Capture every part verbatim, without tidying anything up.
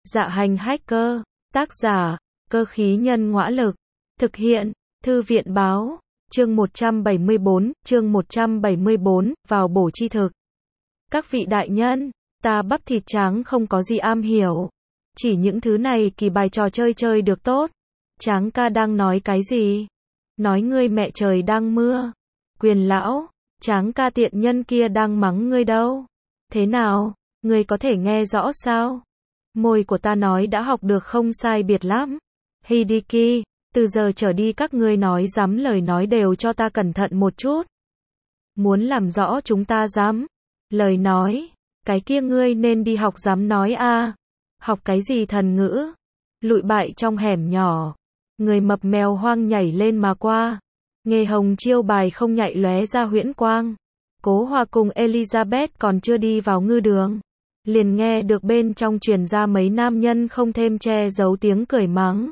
Dạ hành hacker, tác giả, cơ khí nhân ngõa lực, thực hiện, thư viện báo, chương một trăm bảy mươi bốn, chương một trăm bảy mươi bốn, vào bổ chi thực. Các vị đại nhân, ta bắp thịt tráng không có gì am hiểu. Chỉ những thứ này kỳ bài trò chơi chơi được tốt. Tráng ca đang nói cái gì? Nói ngươi mẹ trời đang mưa. Quyền lão, Tráng ca tiện nhân kia đang mắng ngươi đâu? Thế nào, ngươi có thể nghe rõ sao? Môi của ta nói đã học được không sai biệt lắm. Hideki, từ giờ trở đi các ngươi nói dám lời nói đều cho ta cẩn thận một chút. Muốn làm rõ chúng ta dám lời nói, cái kia ngươi nên đi học dám nói a. Học cái gì thần ngữ? Lụi bại trong hẻm nhỏ, người mập mèo hoang nhảy lên mà qua. Nghề hồng chiêu bài không nhạy lóe ra huyễn quang. Cố Hòa cùng Elizabeth còn chưa đi vào ngư đường, liền nghe được bên trong truyền ra mấy nam nhân không thêm che giấu tiếng cười mắng.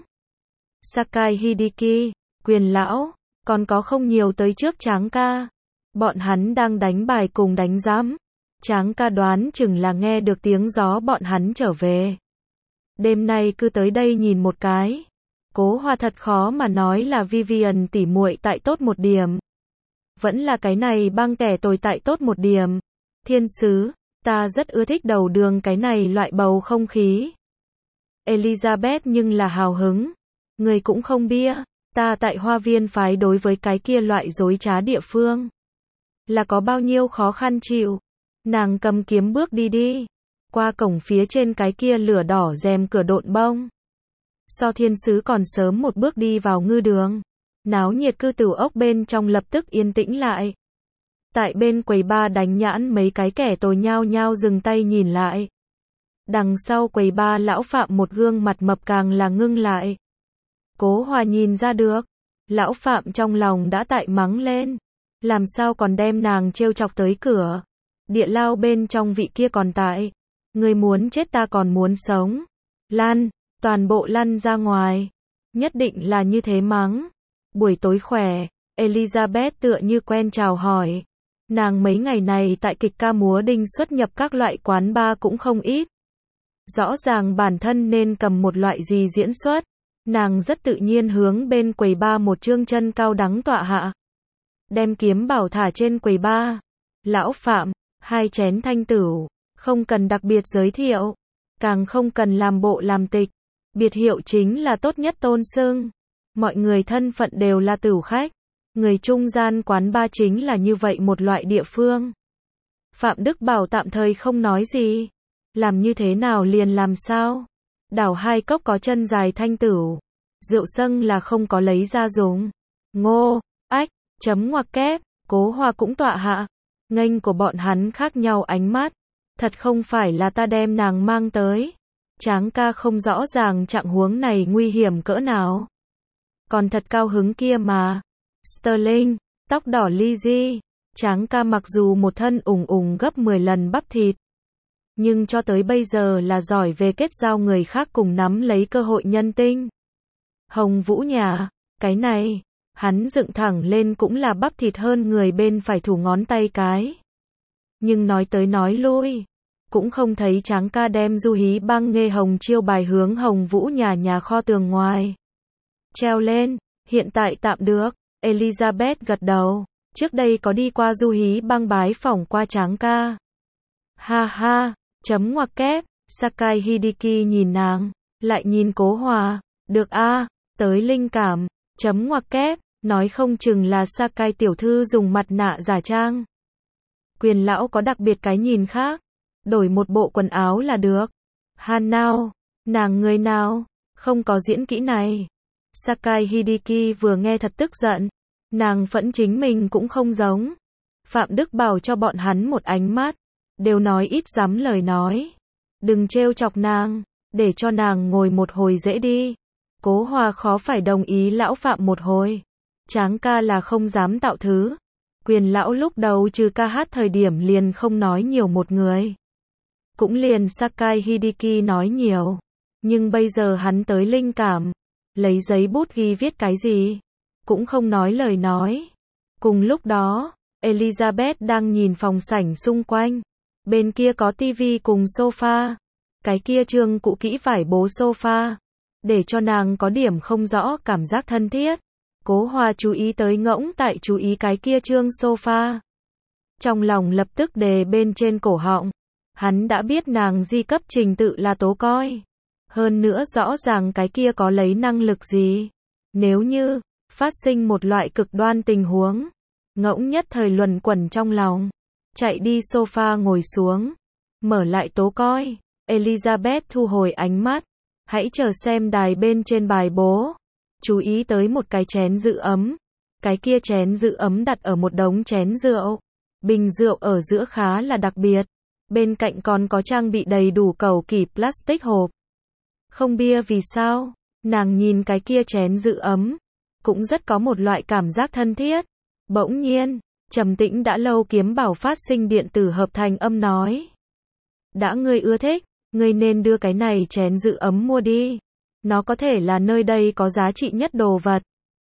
Sakai Hideki, quyền lão, còn có không nhiều tới trước Tráng ca. Bọn hắn đang đánh bài cùng đánh giám. Tráng ca đoán chừng là nghe được tiếng gió bọn hắn trở về. Đêm nay cứ tới đây nhìn một cái. Cố Hòa thật khó mà nói là Vivian tỉ muội tại tốt một điểm. Vẫn là cái này băng kẻ tồi tại tốt một điểm. Thiên sứ, ta rất ưa thích đầu đường cái này loại bầu không khí. Elizabeth nhưng là hào hứng. Người cũng không bia, ta tại hoa viên phái đối với cái kia loại dối trá địa phương. Là có bao nhiêu khó khăn chịu. Nàng cầm kiếm bước đi đi. Qua cổng phía trên cái kia lửa đỏ rèm cửa độn bông. So thiên sứ còn sớm một bước đi vào ngư đường. Náo nhiệt cư tử ốc bên trong lập tức yên tĩnh lại. Tại bên quầy ba đánh nhãn mấy cái kẻ tồi nhao nhao dừng tay nhìn lại. Đằng sau quầy ba lão Phạm một gương mặt mập càng là ngưng lại. Cố Hòa nhìn ra được. Lão Phạm trong lòng đã tại mắng lên. Làm sao còn đem nàng trêu chọc tới cửa. Địa lao bên trong vị kia còn tại. Người muốn chết ta còn muốn sống. Lan, toàn bộ lăn ra ngoài. Nhất định là như thế mắng. Buổi tối khỏe, Elizabeth tựa như quen chào hỏi. Nàng mấy ngày này tại kịch ca múa đinh xuất nhập các loại quán bar cũng không ít. Rõ ràng bản thân nên cầm một loại gì diễn xuất. Nàng rất tự nhiên hướng bên quầy bar một chương chân cao đắng tọa hạ. Đem kiếm bảo thả trên quầy bar. Lão Phạm, hai chén thanh tửu, không cần đặc biệt giới thiệu. Càng không cần làm bộ làm tịch. Biệt hiệu chính là tốt nhất tôn xưng. Mọi người thân phận đều là tửu khách. Người trung gian quán ba chính là như vậy một loại địa phương. Phạm Đức Bảo tạm thời không nói gì. Làm như thế nào liền làm sao. Đảo hai cốc có chân dài thanh tửu. Rượu sâng là không có lấy ra dùng. Ngô, ách, chấm ngoặc kép, Cố Hòa cũng tọa hạ. Nghênh của bọn hắn khác nhau ánh mắt. Thật không phải là ta đem nàng mang tới. Tráng ca không rõ ràng trạng huống này nguy hiểm cỡ nào. Còn thật cao hứng kia mà. Sterling, tóc đỏ Lizzie. Tráng ca mặc dù một thân ủng ủng gấp mười lần bắp thịt. Nhưng cho tới bây giờ là giỏi về kết giao người khác cùng nắm lấy cơ hội nhân tinh. Hồng Vũ nhà, cái này, hắn dựng thẳng lên cũng là bắp thịt hơn người bên phải thủ ngón tay cái. Nhưng nói tới nói lui, cũng không thấy Tráng ca đem du hí băng nghê hồng chiêu bài hướng Hồng Vũ nhà nhà kho tường ngoài. Treo lên, hiện tại tạm được, Elizabeth gật đầu, trước đây có đi qua du hí băng bái phỏng qua Tráng ca. Ha ha, chấm ngoặc kép, Sakai Hideki nhìn nàng, lại nhìn Cố Hòa, được a, tới linh cảm, chấm ngoặc kép, nói không chừng là Sakai tiểu thư dùng mặt nạ giả trang. Quyền lão có đặc biệt cái nhìn khác, đổi một bộ quần áo là được. Han nào, nàng người nào, không có diễn kỹ này. Sakai Hideki vừa nghe thật tức giận, nàng phẫn chính mình cũng không giống. Phạm Đức Bảo cho bọn hắn một ánh mắt, đều nói ít dám lời nói. Đừng trêu chọc nàng, để cho nàng ngồi một hồi dễ đi. Cố Hòa khó phải đồng ý lão Phạm một hồi. Tráng ca là không dám tạo thứ. Quyền lão lúc đầu trừ ca hát thời điểm liền không nói nhiều một người. Cũng liền Sakai Hideki nói nhiều. Nhưng bây giờ hắn tới linh cảm. Lấy giấy bút ghi viết cái gì. Cũng không nói lời nói. Cùng lúc đó, Elizabeth đang nhìn phòng sảnh xung quanh. Bên kia có tivi cùng sofa. cái kia trương cũ kỹ vải bố sofa, để cho nàng có điểm không rõ cảm giác thân thiết. Cố Hòa chú ý tới ngỗng tại chú ý cái kia trương sofa. Trong lòng lập tức đề bên trên cổ họng. Hắn đã biết nàng di cấp trình tự là tố coi. Hơn nữa rõ ràng cái kia có lấy năng lực gì. Nếu như phát sinh một loại cực đoan tình huống, ngỗng nhất thời luẩn quẩn trong lòng. Chạy đi sofa ngồi xuống. Mở lại tố coi. Elizabeth thu hồi ánh mắt. Hãy chờ xem đài bên trên bài bố. Chú ý tới một cái chén giữ ấm. Cái kia chén giữ ấm đặt ở một đống chén rượu. Bình rượu ở giữa khá là đặc biệt. Bên cạnh còn có trang bị đầy đủ cầu kỳ plastic hộp. Không bia vì sao? Nàng nhìn cái kia chén giữ ấm. Cũng rất có một loại cảm giác thân thiết. Bỗng nhiên, trầm tĩnh đã lâu kiếm bảo phát sinh điện tử hợp thành âm nói. Đã ngươi ưa thích, ngươi nên đưa cái này chén giữ ấm mua đi. Nó có thể là nơi đây có giá trị nhất đồ vật.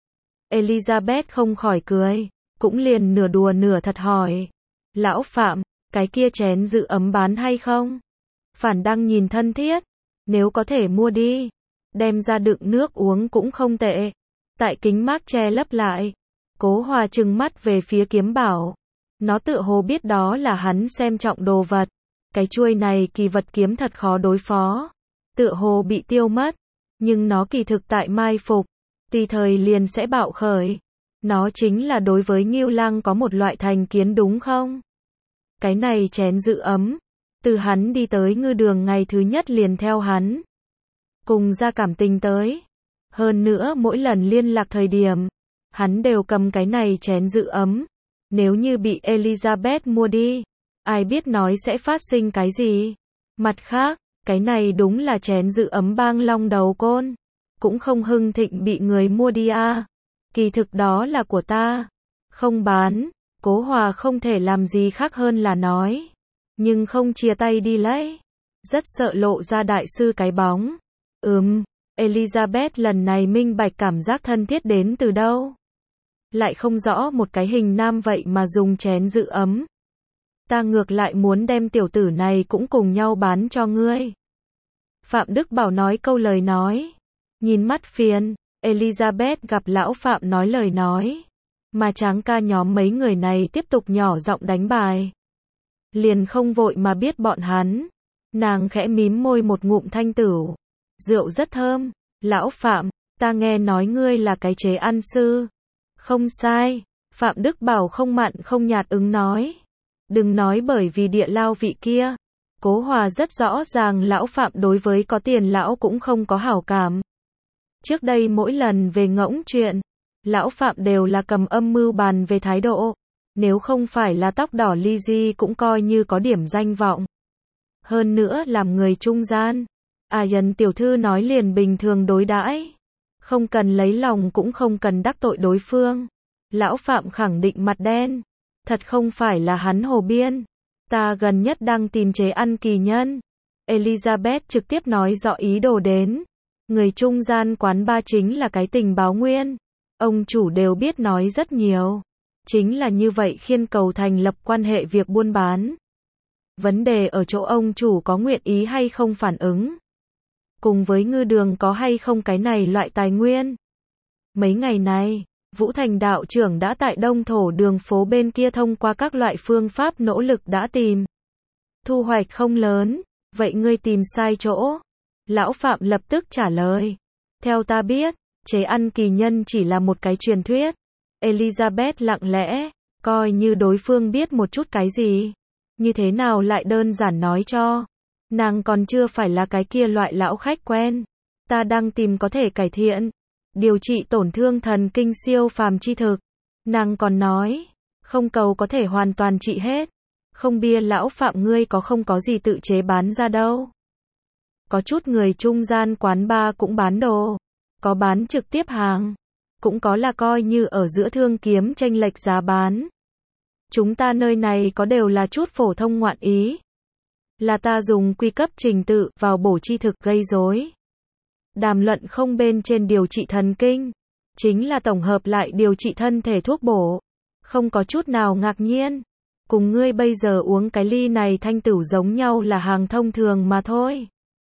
Elizabeth không khỏi cười, cũng liền nửa đùa nửa thật hỏi. Lão Phạm, cái kia chén giữ ấm bán hay không? Phản Đăng nhìn thân thiết, nếu có thể mua đi. Đem ra đựng nước uống cũng không tệ. Tại kính mác che lấp lại. Cố Hòa trừng mắt về phía kiếm bảo. Nó tựa hồ biết đó là hắn xem trọng đồ vật. Cái chuôi này kỳ vật kiếm thật khó đối phó. Tựa hồ bị tiêu mất. Nhưng nó kỳ thực tại mai phục. Tùy thời liền sẽ bạo khởi. Nó chính là đối với Ngưu Lang có một loại thành kiến đúng không? Cái này chén giữ ấm. Từ hắn đi tới ngư đường ngày thứ nhất liền theo hắn. Cùng ra cảm tình tới. Hơn nữa mỗi lần liên lạc thời điểm. Hắn đều cầm cái này chén giữ ấm. Nếu như bị Elizabeth mua đi. Ai biết nói sẽ phát sinh cái gì? Mặt khác, cái này đúng là chén giữ ấm bang long đầu côn. Cũng không hưng thịnh bị người mua đi à. Kỳ thực đó là của ta. Không bán. Cố Hòa không thể làm gì khác hơn là nói. Nhưng không chia tay đi lấy. Rất sợ lộ ra đại sư cái bóng. Ừm, Elizabeth lần này minh bạch cảm giác thân thiết đến từ đâu. Lại không rõ một cái hình nam vậy mà dùng chén giữ ấm. Ta ngược lại muốn đem tiểu tử này cũng cùng nhau bán cho ngươi. Phạm Đức Bảo nói câu lời nói. Nhìn mắt phiền, Elizabeth gặp lão Phạm nói lời nói. Mà Tráng ca nhóm mấy người này tiếp tục nhỏ giọng đánh bài. Liền không vội mà biết bọn hắn. Nàng khẽ mím môi một ngụm thanh tửu. Rượu rất thơm. Lão Phạm, ta nghe nói ngươi là cái chế ăn sư. Không sai. Phạm Đức Bảo không mặn không nhạt ứng nói. Đừng nói bởi vì địa lao vị kia. Cố Hòa rất rõ ràng lão Phạm đối với có tiền lão cũng không có hảo cảm. Trước đây mỗi lần về ngỗng chuyện, lão Phạm đều là cầm âm mưu bàn về thái độ. Nếu không phải là tóc đỏ ly di cũng coi như có điểm danh vọng. Hơn nữa làm người trung gian. À Dần tiểu thư nói liền bình thường đối đãi. Không cần lấy lòng cũng không cần đắc tội đối phương. Lão Phạm khẳng định mặt đen. Thật không phải là hắn hồ biên. Ta gần nhất đang tìm chế ăn kỳ nhân. Elizabeth trực tiếp nói rõ ý đồ đến. Người trung gian quán ba chính là cái tình báo nguyên. Ông chủ đều biết nói rất nhiều. Chính là như vậy khiên cầu thành lập quan hệ việc buôn bán. Vấn đề ở chỗ ông chủ có nguyện ý hay không phản ứng. Cùng với ngư đường có hay không cái này loại tài nguyên. Mấy ngày này, Vũ Thành đạo trưởng đã tại Đông Thổ đường phố bên kia thông qua các loại phương pháp nỗ lực đã tìm. Thu hoạch không lớn, vậy ngươi tìm sai chỗ. Lão Phạm lập tức trả lời. Theo ta biết, chế ăn kỳ nhân chỉ là một cái truyền thuyết. Elizabeth lặng lẽ, coi như đối phương biết một chút cái gì. Như thế nào lại đơn giản nói cho. Nàng còn chưa phải là cái kia loại lão khách quen. Ta đang tìm có thể cải thiện. Điều trị tổn thương thần kinh siêu phàm chi thực. Nàng còn nói, không cầu có thể hoàn toàn trị hết. Không bia lão Phạm ngươi có không có gì tự chế bán ra đâu. Có chút người trung gian quán bar cũng bán đồ. Có bán trực tiếp hàng. Cũng có là coi như ở giữa thương kiếm chênh lệch giá bán. Chúng ta nơi này có đều là chút phổ thông ngoạn ý. Là ta dùng quy cấp trình tự vào bổ chi thực gây rối. Đàm luận không bên trên điều trị thần kinh. Chính là tổng hợp lại điều trị thân thể thuốc bổ. Không có chút nào ngạc nhiên. Cùng ngươi bây giờ uống cái ly này thanh tửu giống nhau là hàng thông thường mà thôi.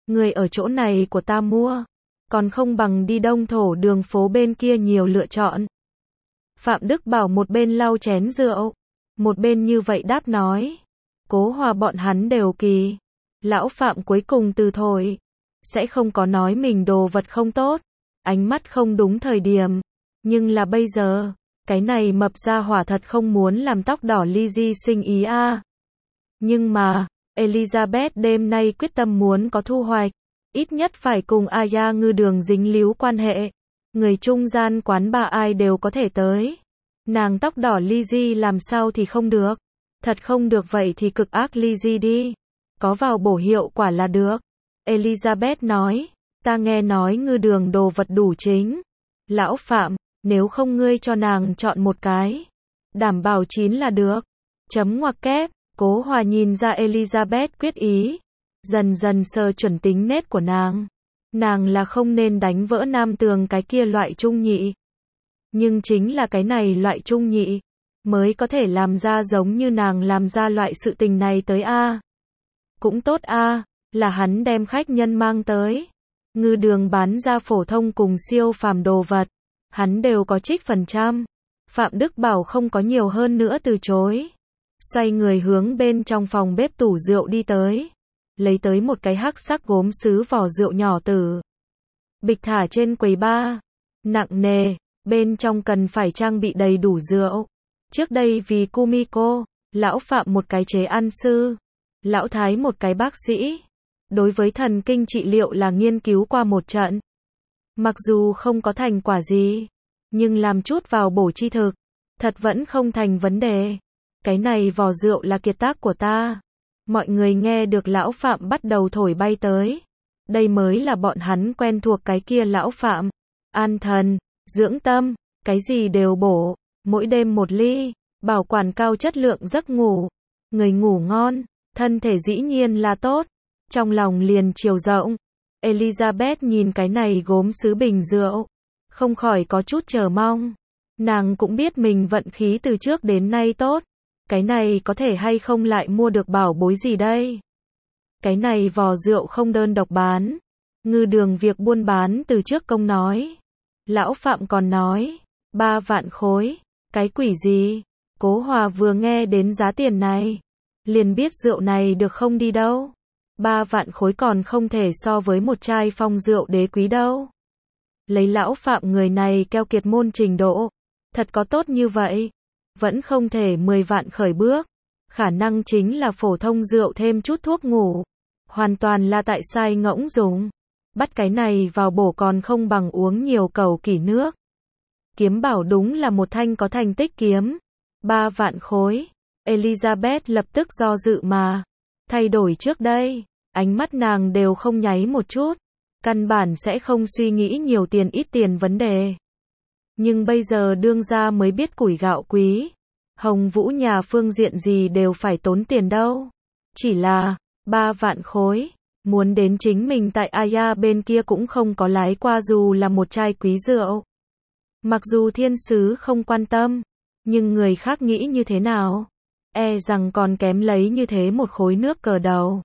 Người ở chỗ này của ta mua, còn không bằng đi Đông Thổ đường phố bên kia nhiều lựa chọn. Phạm Đức Bảo một bên lau chén rượu, một bên như vậy đáp nói. Cố Hòa bọn hắn đều kỳ. Lão Phạm cuối cùng từ thôi, sẽ không có nói mình đồ vật không tốt, ánh mắt không đúng thời điểm. Nhưng là bây giờ, cái này mập ra hỏa thật không muốn làm tóc đỏ Lizzy sinh ý a. À. Nhưng mà, Elizabeth đêm nay quyết tâm muốn có thu hoạch, ít nhất phải cùng Aya Ngư Đường dính líu quan hệ. Người trung gian quán bà ai đều có thể tới. Nàng tóc đỏ Lizzy làm sao thì không được. Thật không được vậy thì cực ác Lizzy đi. Có vào bổ hiệu quả là được. Elizabeth nói, ta nghe nói Ngư Đường đồ vật đủ chính. Lão Phạm, nếu không ngươi cho nàng chọn một cái. Đảm bảo chín là được. Chấm ngoặc kép, Cố Hòa nhìn ra Elizabeth quyết ý. Dần dần sờ chuẩn tính nét của nàng. Nàng là không nên đánh vỡ nam tường cái kia loại trung nhị. Nhưng chính là cái này loại trung nhị, mới có thể làm ra giống như nàng làm ra loại sự tình này tới a. Cũng tốt a, là hắn đem khách nhân mang tới. Ngư Đường bán ra phổ thông cùng siêu phàm đồ vật, hắn đều có trích phần trăm. Phạm Đức Bảo không có nhiều hơn nữa từ chối. Xoay người hướng bên trong phòng bếp tủ rượu đi tới. Lấy tới một cái hắc sắc gốm sứ vỏ rượu nhỏ tử. Bịch thả trên quầy bar. Nặng nề, bên trong cần phải trang bị đầy đủ rượu. Trước đây vì Kumiko, lão Phạm một cái chế ăn sư, lão Thái một cái bác sĩ. Đối với thần kinh trị liệu là nghiên cứu qua một trận. Mặc dù không có thành quả gì, nhưng làm chút vào bổ chi thực, thật vẫn không thành vấn đề. Cái này vò rượu là kiệt tác của ta. Mọi người nghe được lão Phạm bắt đầu thổi bay tới. Đây mới là bọn hắn quen thuộc cái kia lão Phạm. An thần, dưỡng tâm, cái gì đều bổ, mỗi đêm một ly, bảo quản cao chất lượng giấc ngủ. Người ngủ ngon, thân thể dĩ nhiên là tốt, trong lòng liền chiều rộng. Elizabeth nhìn cái này gốm sứ bình rượu, không khỏi có chút chờ mong. Nàng cũng biết mình vận khí từ trước đến nay tốt. Cái này có thể hay không lại mua được bảo bối gì đây? Cái này vò rượu không đơn độc bán. Ngư Đường việc buôn bán từ trước công nói. Lão Phạm còn nói, ba vạn khối, cái quỷ gì? Cố Hòa vừa nghe đến giá tiền này, liền biết rượu này được không đi đâu. Ba vạn khối còn không thể so với một chai phong rượu đế quý đâu. Lấy lão Phạm người này keo kiệt môn trình độ, thật có tốt như vậy. Vẫn không thể mười vạn khởi bước. Khả năng chính là phổ thông rượu thêm chút thuốc ngủ. Hoàn toàn là tại sai ngỗng dùng. Bắt cái này vào bổ còn không bằng uống nhiều cầu kỷ nước. Kiếm bảo đúng là một thanh có thành tích kiếm. Ba vạn khối. Elizabeth lập tức do dự mà. Thay đổi trước đây, ánh mắt nàng đều không nháy một chút. Căn bản sẽ không suy nghĩ nhiều tiền ít tiền vấn đề. Nhưng bây giờ đương gia mới biết củi gạo quý. Hồng Vũ nhà phương diện gì đều phải tốn tiền đâu. Chỉ là, ba vạn khối. Muốn đến chính mình tại Aya bên kia cũng không có lái qua dù là một chai quý rượu. Mặc dù thiên sứ không quan tâm. Nhưng người khác nghĩ như thế nào? E rằng còn kém lấy như thế một khối nước cờ đầu.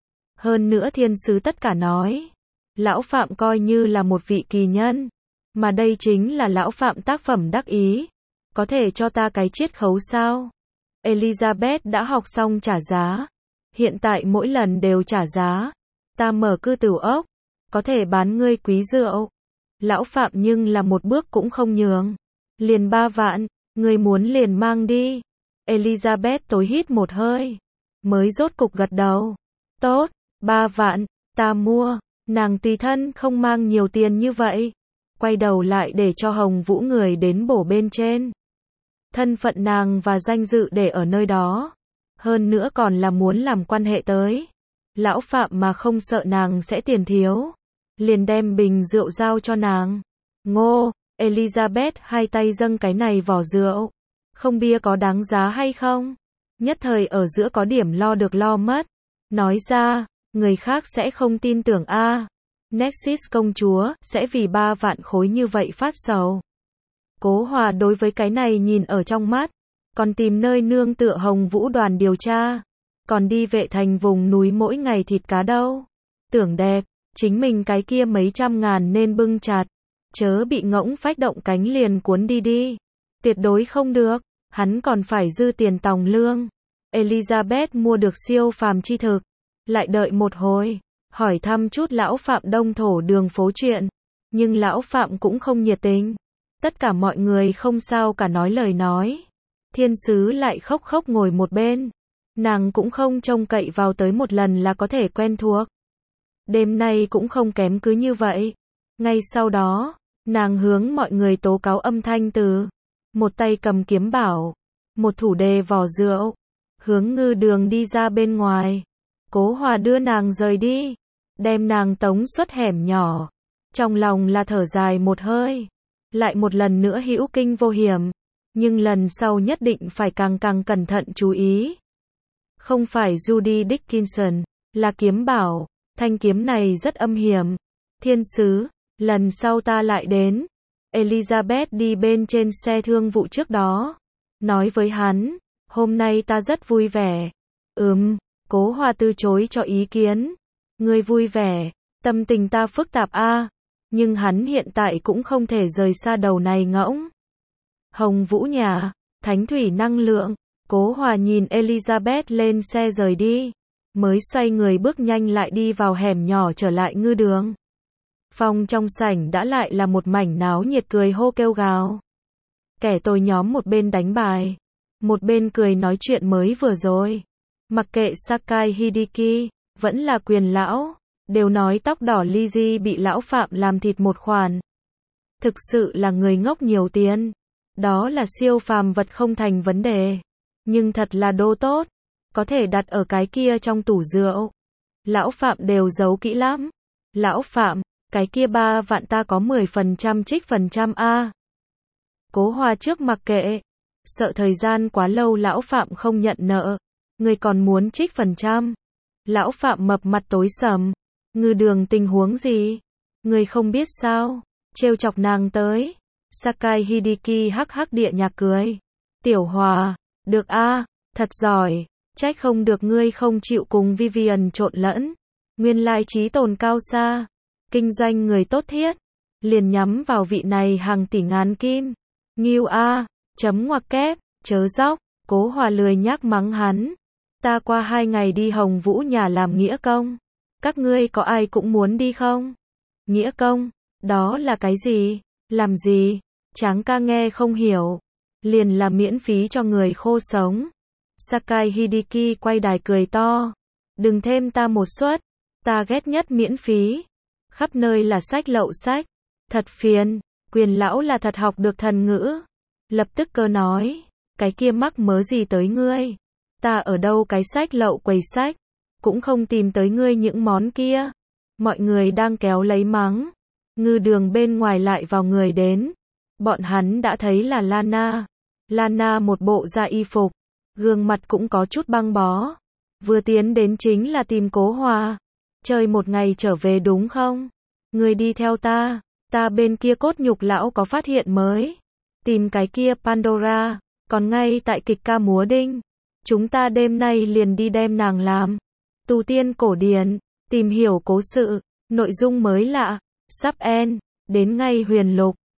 Hơn nữa thiên sứ tất cả nói. Lão Phạm coi như là một vị kỳ nhân. Mà đây chính là lão Phạm tác phẩm đắc ý. Có thể cho ta cái chiết khấu sao? Elizabeth đã học xong trả giá. Hiện tại mỗi lần đều trả giá. Ta mở cư tửu ốc. Có thể bán ngươi quý rượu. Lão Phạm nhưng là một bước cũng không nhường. Liền ba vạn. Ngươi muốn liền mang đi. Elizabeth tối hít một hơi. Mới rốt cục gật đầu. Tốt. Ba vạn. Ta mua. Nàng tùy thân không mang nhiều tiền như vậy. Quay đầu lại để cho Hồng Vũ người đến bổ bên trên. Thân phận nàng và danh dự để ở nơi đó. Hơn nữa còn là muốn làm quan hệ tới. Lão Phạm mà không sợ nàng sẽ tiền thiếu. Liền đem bình rượu giao cho nàng. Ngô, Elizabeth hai tay dâng cái này vỏ rượu. Không bia có đáng giá hay không? Nhất thời ở giữa có điểm lo được lo mất. Nói ra, người khác sẽ không tin tưởng a. À, Nexus công chúa sẽ vì ba vạn khối như vậy phát sầu. Cố Hòa đối với cái này nhìn ở trong mắt. Còn tìm nơi nương tựa Hồng Vũ đoàn điều tra. Còn đi vệ thành vùng núi mỗi ngày thịt cá đâu. Tưởng đẹp, chính mình cái kia mấy trăm ngàn nên bưng chặt, chớ bị ngỗng phách động cánh liền cuốn đi đi. Tuyệt đối không được, hắn còn phải dư tiền tòng lương. Elizabeth mua được siêu phàm chi thực, lại đợi một hồi, hỏi thăm chút lão Phạm đông thổ đường phố chuyện, nhưng lão Phạm cũng không nhiệt tình. Tất cả mọi người không sao cả nói lời nói. Thiên sứ lại khóc khóc ngồi một bên, nàng cũng không trông cậy vào tới một lần là có thể quen thuộc. Đêm nay cũng không kém cứ như vậy. Ngay sau đó, nàng hướng mọi người tố cáo âm thanh từ, một tay cầm kiếm bảo, một thủ đề vò rượu, hướng ngư đường đi ra bên ngoài. Cố Hòa đưa nàng rời đi, đem nàng tống xuất hẻm nhỏ. Trong lòng là thở dài một hơi, lại một lần nữa hữu kinh vô hiểm, nhưng lần sau nhất định phải càng càng cẩn thận chú ý. Không phải Judy Dickinson, là kiếm bảo, thanh kiếm này rất âm hiểm. Thiên sứ, lần sau ta lại đến. Elizabeth đi bên trên xe thương vụ trước đó, nói với hắn, hôm nay ta rất vui vẻ. Ừm, Cố Hòa từ chối cho ý kiến. Ngươi vui vẻ, tâm tình ta phức tạp a, nhưng hắn hiện tại cũng không thể rời xa đầu này ngỗng. Hồng Vũ nhà, thánh thủy năng lượng. Cố Hòa nhìn Elizabeth lên xe rời đi, mới xoay người bước nhanh lại đi vào hẻm nhỏ trở lại ngư đường. Phòng trong sảnh đã lại là một mảnh náo nhiệt cười hô kêu gào. Kẻ tôi nhóm một bên đánh bài, một bên cười nói chuyện mới vừa rồi. Mặc kệ Sakai Hideki, vẫn là quyền lão, đều nói tóc đỏ Lizzie bị lão Phạm làm thịt một khoản. Thực sự là người ngốc nhiều tiền. Đó là siêu phàm vật không thành vấn đề. Nhưng thật là đồ tốt, có thể đặt ở cái kia trong tủ rượu. Lão Phạm đều giấu kỹ lắm. Lão Phạm, cái kia ba vạn ta có mười phần trăm trích phần trăm a. Cố Hòa trước mặc kệ, sợ thời gian quá lâu lão Phạm không nhận nợ, người còn muốn trích phần trăm. Lão Phạm mập mặt tối sầm, ngư đường tình huống gì? Người không biết sao? Trêu chọc nàng tới. Sakai Hideki hắc hắc địa nhạc cười. Tiểu Hòa, được a, thật giỏi, trách không được ngươi không chịu cùng Vivian trộn lẫn. Nguyên lai trí tồn cao xa, kinh doanh người tốt thiết, liền nhắm vào vị này hàng tỷ ngàn kim. Nghiêu a, chấm ngoặc kép, chớ dóc. Cố Hòa lười nhác mắng hắn. Ta qua hai ngày đi Hồng Vũ nhà làm nghĩa công. Các ngươi có ai cũng muốn đi không? Nghĩa công, đó là cái gì? Làm gì? Tráng ca nghe không hiểu. Liền là miễn phí cho người khô sống. Sakai Hideki quay đài cười to. Đừng thêm ta một suất. Ta ghét nhất miễn phí. Khắp nơi là sách lậu sách. Thật phiền. Quyền lão là thật học được thần ngữ. Lập tức cơ nói. Cái kia mắc mớ gì tới ngươi? Ta ở đâu cái sách lậu quầy sách. Cũng không tìm tới ngươi những món kia. Mọi người đang kéo lấy mắng. Ngư đường bên ngoài lại vào người đến. Bọn hắn đã thấy là Lana. Lana một bộ da y phục. Gương mặt cũng có chút băng bó. Vừa tiến đến chính là tìm Cố Hòa. Chơi một ngày trở về đúng không? Người đi theo ta. Ta bên kia cốt nhục lão có phát hiện mới. Tìm cái kia Pandora. Còn ngay tại kịch ca múa đinh. Chúng ta đêm nay liền đi đem nàng làm. Tu tiên cổ điển. Tìm hiểu cố sự. Nội dung mới lạ. Sắp end. Đến ngay huyền lục.